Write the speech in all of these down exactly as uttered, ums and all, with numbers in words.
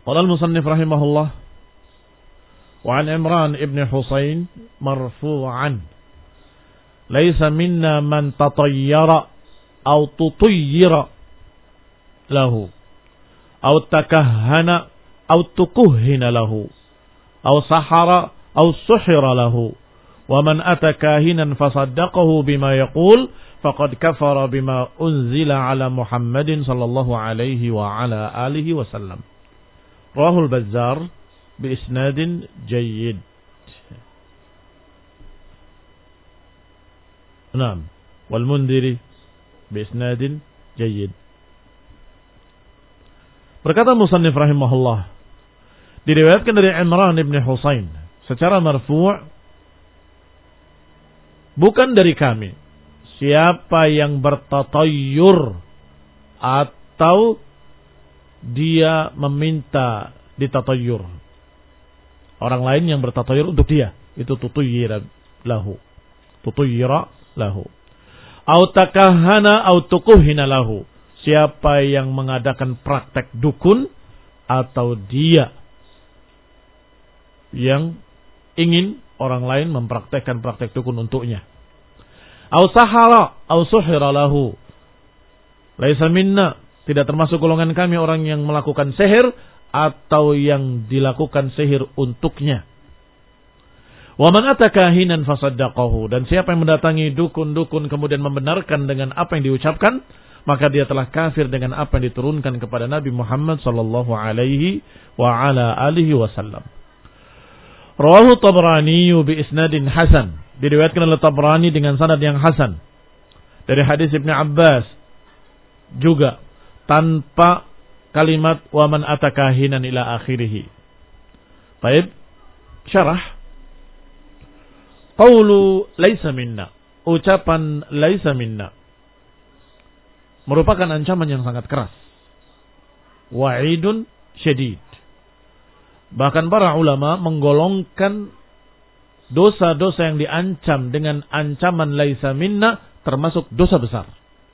Qala al-musannif rahimahullah wa an Imran ibn Husain marfu'an laisa minna man tatayyara aw tutayyira lahu aw takahhana aw tukuhhina lahu aw sahara aw suhira lahu wa man ata kahinan fasaddaqahu bima yaqul faqad kafara bima unzila ala Muhammadin sallallahu alaihi wa ala alihi wasallam. Rawahul Bazzar bi isnadin jayyid. Naam, wal Mundhiri bi isnadin jayyid. Berkata musannif rahimahullah, diriwayatkan dari Imran ibn Husain secara marfu', bukan dari kami siapa yang bertatayyur atau dia meminta ditatayyur. Orang lain yang bertatayyur untuk dia, itu tutuyyira lahu. Tutuyyira lahu. Au takahhana au tukuhhina lahu. Siapa yang mengadakan praktek dukun atau dia yang ingin orang lain mempraktekkan praktek dukun untuknya. Au sahara au suhira lahu. Laisa minna, tidak termasuk golongan kami orang yang melakukan sihir atau yang dilakukan sihir untuknya. Wa man ata kahinan fasaddaqahu, dan siapa yang mendatangi dukun-dukun kemudian membenarkan dengan apa yang diucapkan, maka dia telah kafir dengan apa yang diturunkan kepada Nabi Muhammad sallallahu alaihi wa ala alihi wasallam. Rawahu Tabrani bi isnadin hasan, diriwayatkan oleh Tabrani dengan sanad yang hasan dari hadis Ibnu Abbas juga tanpa kalimat wa man atakahinan ila akhirih. Baik, syarah qaulu laisa minna, ucapan laisa minna merupakan ancaman yang sangat keras, wa'idun syadid. Bahkan para ulama menggolongkan dosa-dosa yang diancam dengan ancaman laisa minna termasuk dosa besar.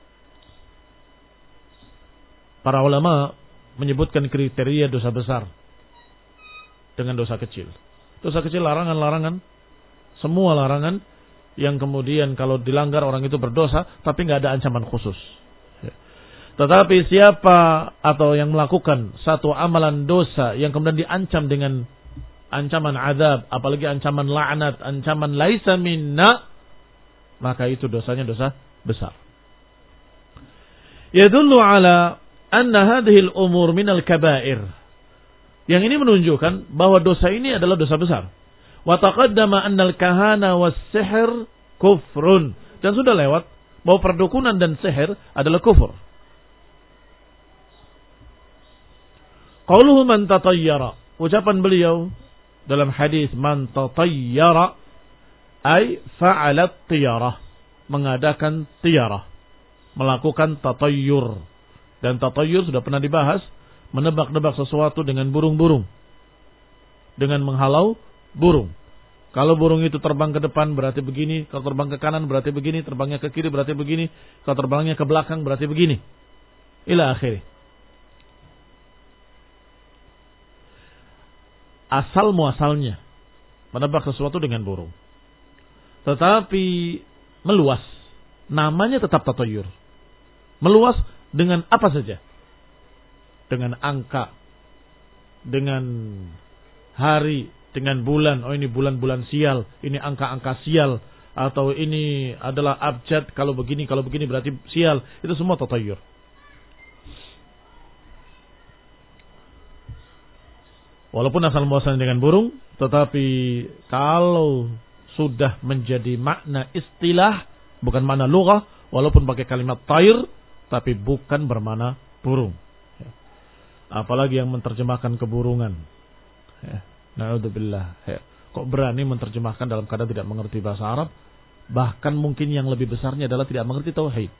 Para ulama menyebutkan kriteria dosa besar dengan dosa kecil. Dosa kecil larangan-larangan, semua larangan yang kemudian kalau dilanggar orang itu berdosa, tapi nggak ada ancaman khusus. Tetapi siapa atau yang melakukan satu amalan dosa yang kemudian diancam dengan ancaman azab, apalagi ancaman laknat, ancaman laisa minna, maka itu dosanya dosa besar. Yadullu ala anna hadhil umur minal kabair. Yang ini menunjukkan bahwa dosa ini adalah dosa besar. Wa taqaddama annal kahana was sihr kufrun. Dan sudah lewat bahwa perdukunan dan sihir adalah kufur. Qauluhu man tatayyara, ucapan beliau dalam hadis man tatayyara ay fa'alat tiyarah, mengadakan tiyarah, melakukan tatayyur. Dan tatayyur sudah pernah dibahas, menebak-nebak sesuatu dengan burung-burung, dengan menghalau burung. Kalau burung itu terbang ke depan berarti begini, kalau terbang ke kanan berarti begini, terbangnya ke kiri berarti begini, kalau terbangnya ke belakang berarti begini, ila akhirih. Asal muasalnya menebak sesuatu dengan burung, tetapi meluas, namanya tetap tatayyur. Meluas dengan apa saja, dengan angka, dengan hari, dengan bulan. Oh, ini bulan-bulan sial, ini angka-angka sial, atau ini adalah abjad, kalau begini kalau begini berarti sial. Itu semua tatayyur. Walaupun asal muasalnya dengan burung, tetapi kalau sudah menjadi makna istilah, bukan makna lughah, walaupun pakai kalimat tayr, tapi bukan bermakna burung. Apalagi yang menerjemahkan keburungan. Na'udzubillah. Kok berani menerjemahkan dalam keadaan tidak mengerti bahasa Arab? Bahkan mungkin yang lebih besarnya adalah tidak mengerti tauhid.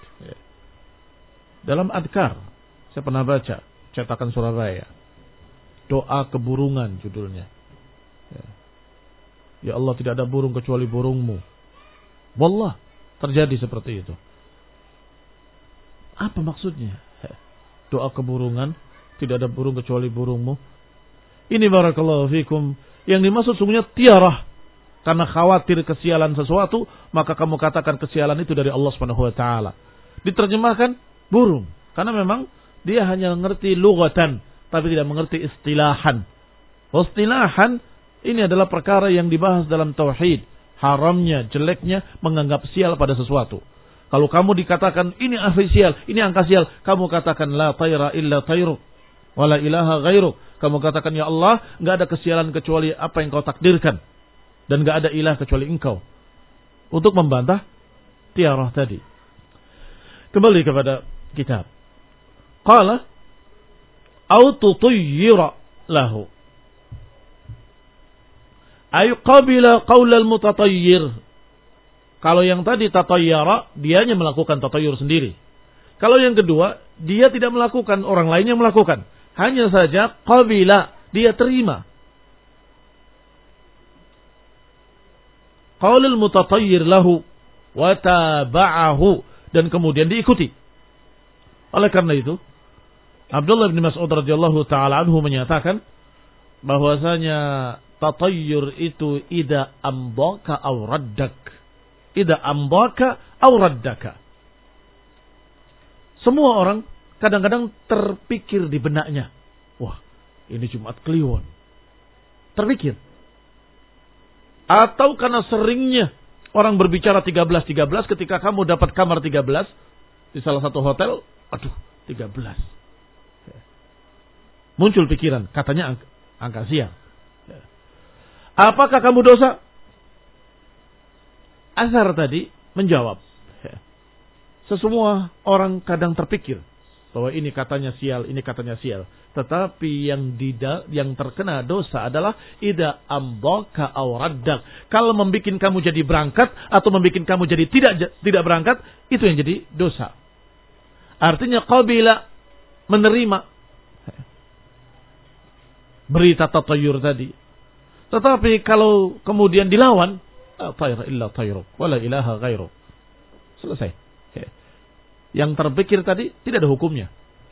Dalam adkar, saya pernah baca, cetakan Surabaya. Doa keburungan judulnya. Ya. Ya Allah, tidak ada burung kecuali burungmu. Wallah, terjadi seperti itu. Apa maksudnya? Doa keburungan Tidak ada burung kecuali burungmu. Ini barakallahu fikum. Yang dimaksud sungguhnya tiarah. Karena khawatir kesialan sesuatu, maka kamu katakan kesialan itu dari Allah Subhanahu wa taala. Diterjemahkan burung. Karena memang dia hanya mengerti lughatan, tapi tidak mengerti istilahan. Istilahan ini adalah perkara yang dibahas dalam tauhid. Haramnya, jeleknya menganggap sial pada sesuatu. Kalau kamu dikatakan ini ahli sial, ini angka sial, kamu katakan la tayra illa tayruk, wala ilaha ghairuk. Kamu katakan ya Allah, enggak ada kesialan kecuali apa yang kau takdirkan, dan enggak ada ilah kecuali engkau. Untuk membantah tiarah tadi. Kembali kepada kitab. Qala au tutayyira lahu. Ay qabila qaulal mutatayyir. Kalau yang tadi tatayyara, dianya melakukan tatayyur sendiri. Kalau yang kedua, dia tidak melakukan, orang lainnya melakukan. Hanya saja qabila, dia terima. Qaulul mutatayyir lahu wa taba'ahu, dan kemudian diikuti. Oleh karena itu, Abdullah bin Mas'ud radhiyallahu taala anhu menyatakan bahwasanya tatayyur itu ida ambaka aw raddak. Ida ambaka aw raddaka. Semua orang kadang-kadang terpikir di benaknya, wah, ini Jumat Kliwon. Terpikir. Atau karena seringnya orang berbicara tiga belas tiga belas, ketika kamu dapat kamar tiga belas di salah satu hotel, aduh, tiga belas. Muncul pikiran, katanya angka, angka sial. Apakah kamu dosa? Azhar tadi menjawab, sesemua orang kadang terpikir bahwa ini katanya sial, ini katanya sial. Tetapi yang dida, yang terkena dosa adalah ida ambaka aw raddak. Kalau membuat kamu jadi berangkat atau membuat kamu jadi tidak tidak berangkat, itu yang jadi dosa. Artinya qabila, menerima berita tatayyur tadi. Tetapi kalau kemudian dilawan, la tayra illa tayruk, wala ilaha ghairuk. Selesai. Yang terpikir tadi tidak ada hukumnya.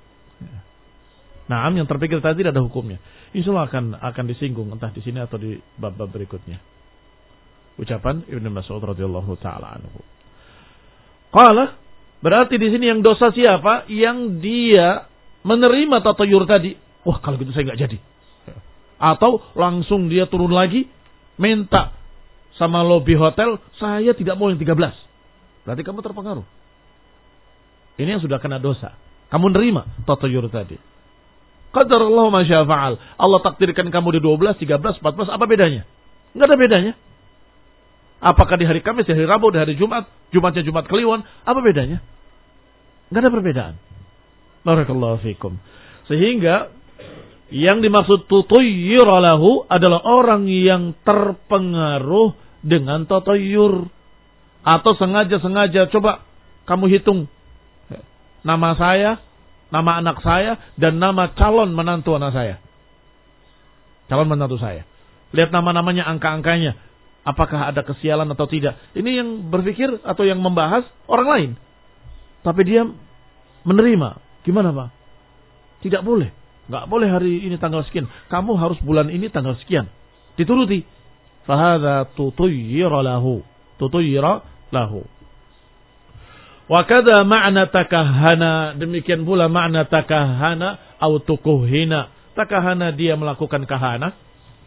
Nah, yang terpikir tadi tidak ada hukumnya. Insyaallah akan akan disinggung entah di sini atau di bab-bab berikutnya. Ucapan Ibnu Mas'ud radhiyallahu taala anhu. Qala, berarti di sini yang dosa siapa? Yang dia menerima tatayyur tadi. Wah, kalau gitu saya enggak jadi. Atau langsung dia turun lagi minta sama lobi hotel, saya tidak mau yang tiga belas. Berarti kamu terpengaruh. Ini yang sudah kena dosa. Kamu nerima tatayyur tadi. Qadarallahu ma syaa fa'al. Allah takdirkan kamu di dua belas, tiga belas, empat belas, apa bedanya? Enggak ada bedanya. Apakah di hari Kamis, di hari Rabu, di hari Jumat, Jumatnya Jumat Kliwon, apa bedanya? Enggak ada perbedaan. Barakallahu fikum. Sehingga yang dimaksud tutayyira lahu adalah orang yang terpengaruh dengan tatayyur. Atau sengaja-sengaja, coba kamu hitung nama saya, nama anak saya, dan nama calon menantu anak saya. Calon menantu saya. Lihat nama-namanya, angka-angkanya. Apakah ada kesialan atau tidak. Ini yang berpikir atau yang membahas orang lain. Tapi dia menerima. Gimana Pak? Tidak boleh. Nggak boleh hari ini tanggal sekian. Kamu harus bulan ini tanggal sekian. Dituruti. Fahadha tutayyira lahu. Tutayyira lahu. Wa kada ma'na takahana, demikian pula makna takahana atau tukuhina. Takahana dia melakukan kahana,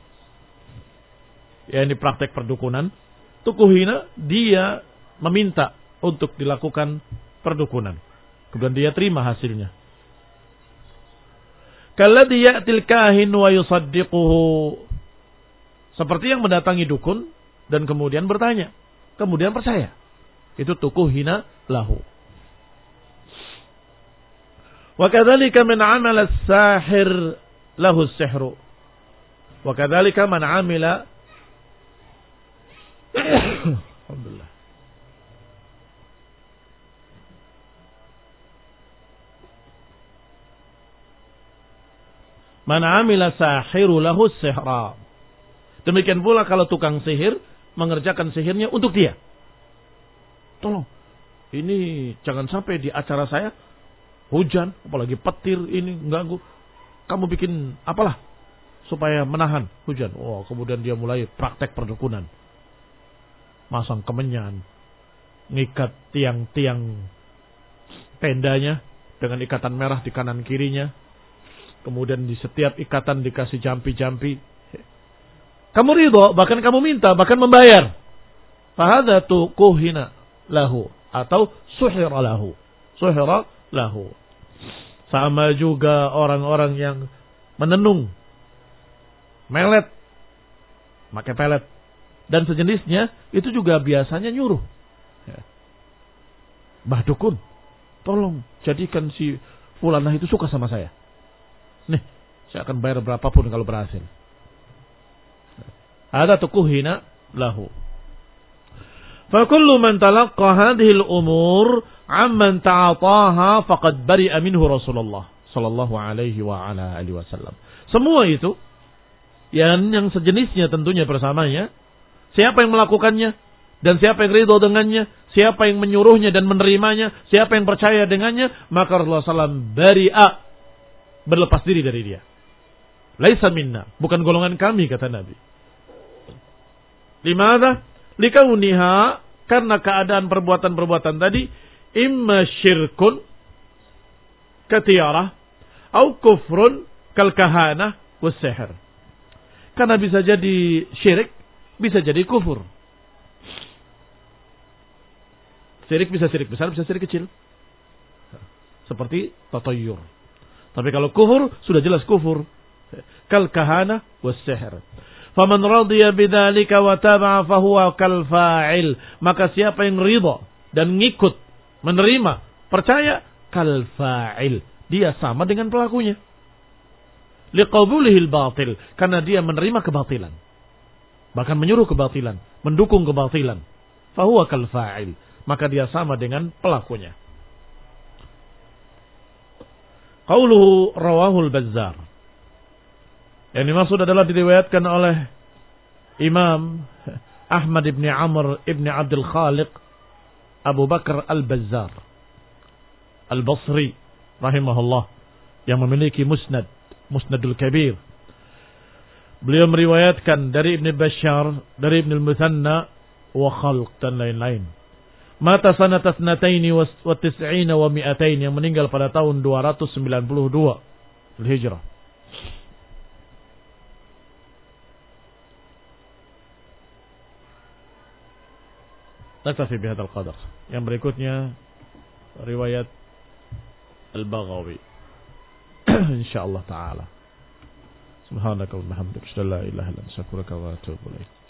ya ini praktek perdukunan. Tukuhina dia meminta untuk dilakukan perdukunan, kemudian dia terima hasilnya. Kalladhi ya'til kahin wa yusaddiquhu, seperti yang mendatangi dukun dan kemudian bertanya, kemudian percaya. Itu tukuhina lahu. Wa kadzalika man 'amala as-sahir lahu as-sihru. Wa kadzalika man 'amila Alhamdulillah. Man 'amila sahiru lahu as-sihra. Demikian pula kalau tukang sihir mengerjakan sihirnya untuk dia. Tolong, ini jangan sampai di acara saya hujan, apalagi petir ini mengganggu. kamu bikin apalah supaya menahan hujan. Oh, kemudian dia mulai praktek perdukunan. Masang kemenyan, ngikat tiang-tiang tendanya dengan ikatan merah di kanan kirinya. Kemudian di setiap ikatan dikasih jampi-jampi. Kamu ridho, bahkan kamu minta, bahkan membayar. Fahadha tukuhina lahu. Atau suhira lahu. Suhira lahu. Sama juga orang-orang yang menenung. Melet. Pakai pelet. Dan sejenisnya, itu juga biasanya nyuruh. Mbah Dukun, tolong jadikan si fulanah itu suka sama saya. Nih, saya akan bayar berapapun kalau berhasil. Ada tukuhina lahu. Fakullu man talaqqa hadhil umur amman ta'ataha faqad bari'a minhu Rasulullah sallallahu alaihi wa ala alihi wasallam. Semua itu yang yang sejenisnya tentunya bersamanya, siapa yang melakukannya dan siapa yang ridho dengannya, siapa yang menyuruhnya dan menerimanya, siapa yang percaya dengannya, maka Rasulullah sallallahu alaihi wasallam bari'a, berlepas diri dari dia. Laisa minna, bukan golongan kami, kata Nabi. Limadha? Likauniha, karena keadaan perbuatan-perbuatan tadi, imma syirkun katiyarah, au kufrun kalkahanah wassihir. Karena bisa jadi syirik, bisa jadi kufur. Syirik bisa syirik besar, bisa syirik kecil. Seperti tatayyur. Tapi kalau kufur, sudah jelas kufur. Kalkahanah wassihir. Faman radiya bidzalika wa taba'a fahuwa kal fa'il. Maka siapa yang ridha dan ngikut, menerima, percaya, kal fa'il. Dia sama dengan pelakunya. Liqabulihil batil. Karena dia menerima kebatilan. Bahkan menyuruh kebatilan, mendukung kebatilan. Fahuwa kal fa'il. Maka dia sama dengan pelakunya. Qauluhu rawahul Bazzar. Yang dimaksud adalah diriwayatkan oleh Imam Ahmad ibn Amr ibn Abdul Khaliq Abu Bakar Al-Bazzar Al-Basri rahimahullah, yang memiliki musnad, Musnadul Kabir. Beliau meriwayatkan dari Ibn Bashar, dari Ibn Al-Muthanna wa Khalq dan lain-lain. Mata sanata thnataini wa tis'ina wa mi'atain, yang meninggal pada tahun dua ratus sembilan puluh dua Hijrah. Naktafi bihadzal qadar. Yang berikutnya riwayat Al-Baghawi. Insyaallah taala. Subhanaka wa bihamdika, la ilaha illa anta, astaghfiruka wa atubu ilaik.